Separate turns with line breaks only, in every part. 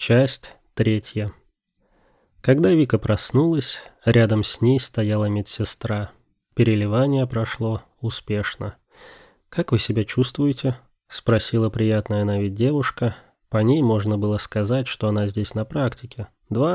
Часть 3. Когда Вика проснулась, рядом с ней стояла медсестра. Переливание прошло успешно. «Как вы себя чувствуете?» — спросила приятная на вид девушка. По ней можно было сказать, что она здесь на практике.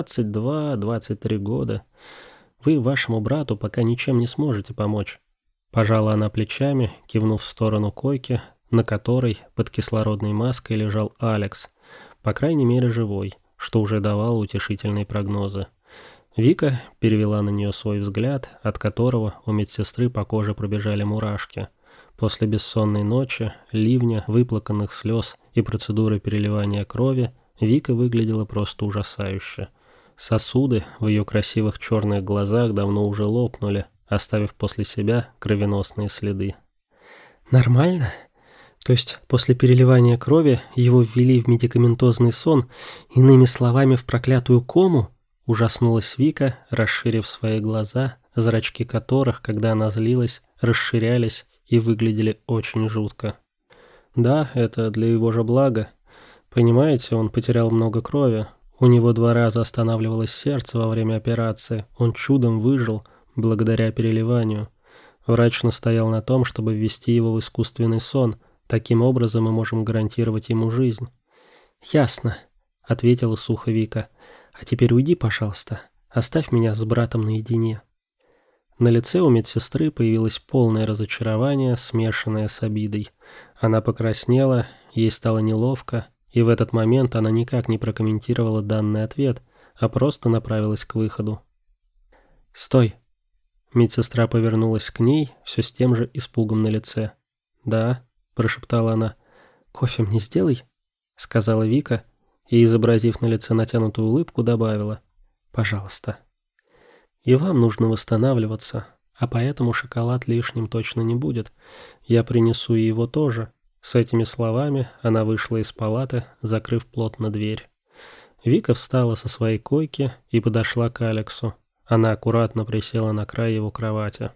22-23 года. Вы вашему брату пока ничем не сможете помочь. Пожала она плечами, кивнув в сторону койки, на которой под кислородной маской лежал Алекс. По крайней мере живой, что уже давало утешительные прогнозы. Вика перевела на нее свой взгляд, от которого у медсестры по коже пробежали мурашки. После бессонной ночи, ливня, выплаканных слез и процедуры переливания крови Вика выглядела просто ужасающе. Сосуды в ее красивых черных глазах давно уже лопнули, оставив после себя кровеносные следы. «Нормально? То есть после переливания крови его ввели в медикаментозный сон, иными словами, в проклятую кому?» Ужаснулась Вика, расширив свои глаза, зрачки которых, когда она злилась, расширялись и выглядели очень жутко. «Да, это для его же блага. Понимаете, он потерял много крови. У него 2 раза останавливалось сердце во время операции. Он чудом выжил благодаря переливанию. Врач настоял на том, чтобы ввести его в искусственный сон. Таким образом мы можем гарантировать ему жизнь». «Ясно», — ответила сухо Вика. «А теперь уйди, пожалуйста. Оставь меня с братом наедине». На лице у медсестры появилось полное разочарование, смешанное с обидой. Она покраснела, ей стало неловко, и в этот момент она никак не прокомментировала данный ответ, а просто направилась к выходу. «Стой!» Медсестра повернулась к ней, все с тем же испугом на лице. «Да», — прошептала она. «Кофе мне сделай», — сказала Вика, и, изобразив на лице натянутую улыбку, добавила: «Пожалуйста». «И вам нужно восстанавливаться, а поэтому шоколад лишним точно не будет. Я принесу и его тоже». С этими словами она вышла из палаты, закрыв плотно дверь. Вика встала со своей койки и подошла к Алексу. Она аккуратно присела на край его кровати.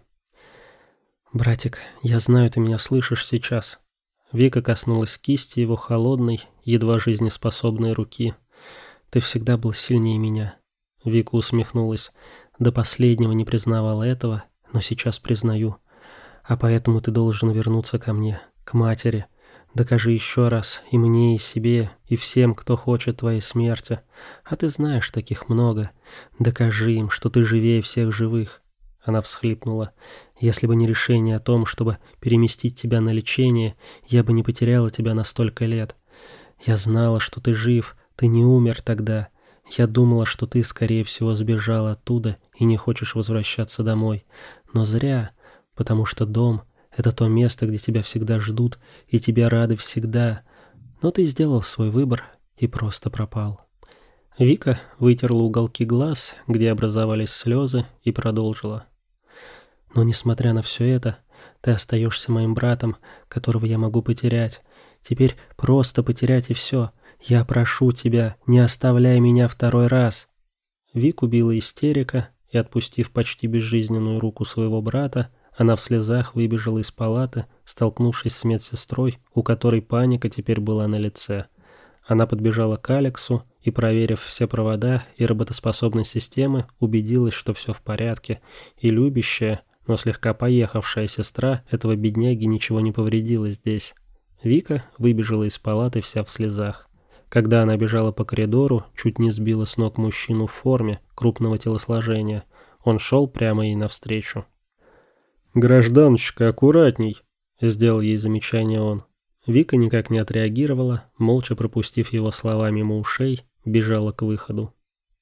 «Братик, я знаю, ты меня слышишь сейчас». Вика коснулась кисти его холодной, едва жизнеспособной руки. «Ты всегда был сильнее меня». Вика усмехнулась. «До последнего не признавала этого, но сейчас признаю. А поэтому ты должен вернуться ко мне, к матери. Докажи еще раз и мне, и себе, и всем, кто хочет твоей смерти. А ты знаешь, таких много. Докажи им, что ты живее всех живых». Она всхлипнула. «Если бы не решение о том, чтобы переместить тебя на лечение, я бы не потеряла тебя на столько лет. Я знала, что ты жив, ты не умер тогда. Я думала, что ты, скорее всего, сбежал оттуда и не хочешь возвращаться домой. Но зря, потому что дом — это то место, где тебя всегда ждут и тебя рады всегда. Но ты сделал свой выбор и просто пропал». Вика вытерла уголки глаз, где образовались слезы, и продолжила. «Но несмотря на все это, ты остаешься моим братом, которого я могу потерять. Теперь просто потерять и все. Я прошу тебя, не оставляй меня 2 раз». Вику била истерика, и, отпустив почти безжизненную руку своего брата, она в слезах выбежала из палаты, столкнувшись с медсестрой, у которой паника теперь была на лице. Она подбежала к Алексу и, проверив все провода и работоспособность системы, убедилась, что все в порядке, и любящая, но слегка поехавшая сестра этого бедняги ничего не повредила здесь. Вика выбежала из палаты вся в слезах. Когда она бежала по коридору, чуть не сбила с ног мужчину в форме крупного телосложения. Он шел прямо ей навстречу. «Гражданочка, аккуратней!» — сделал ей замечание он. Вика никак не отреагировала, молча пропустив его слова мимо ушей, бежала к выходу.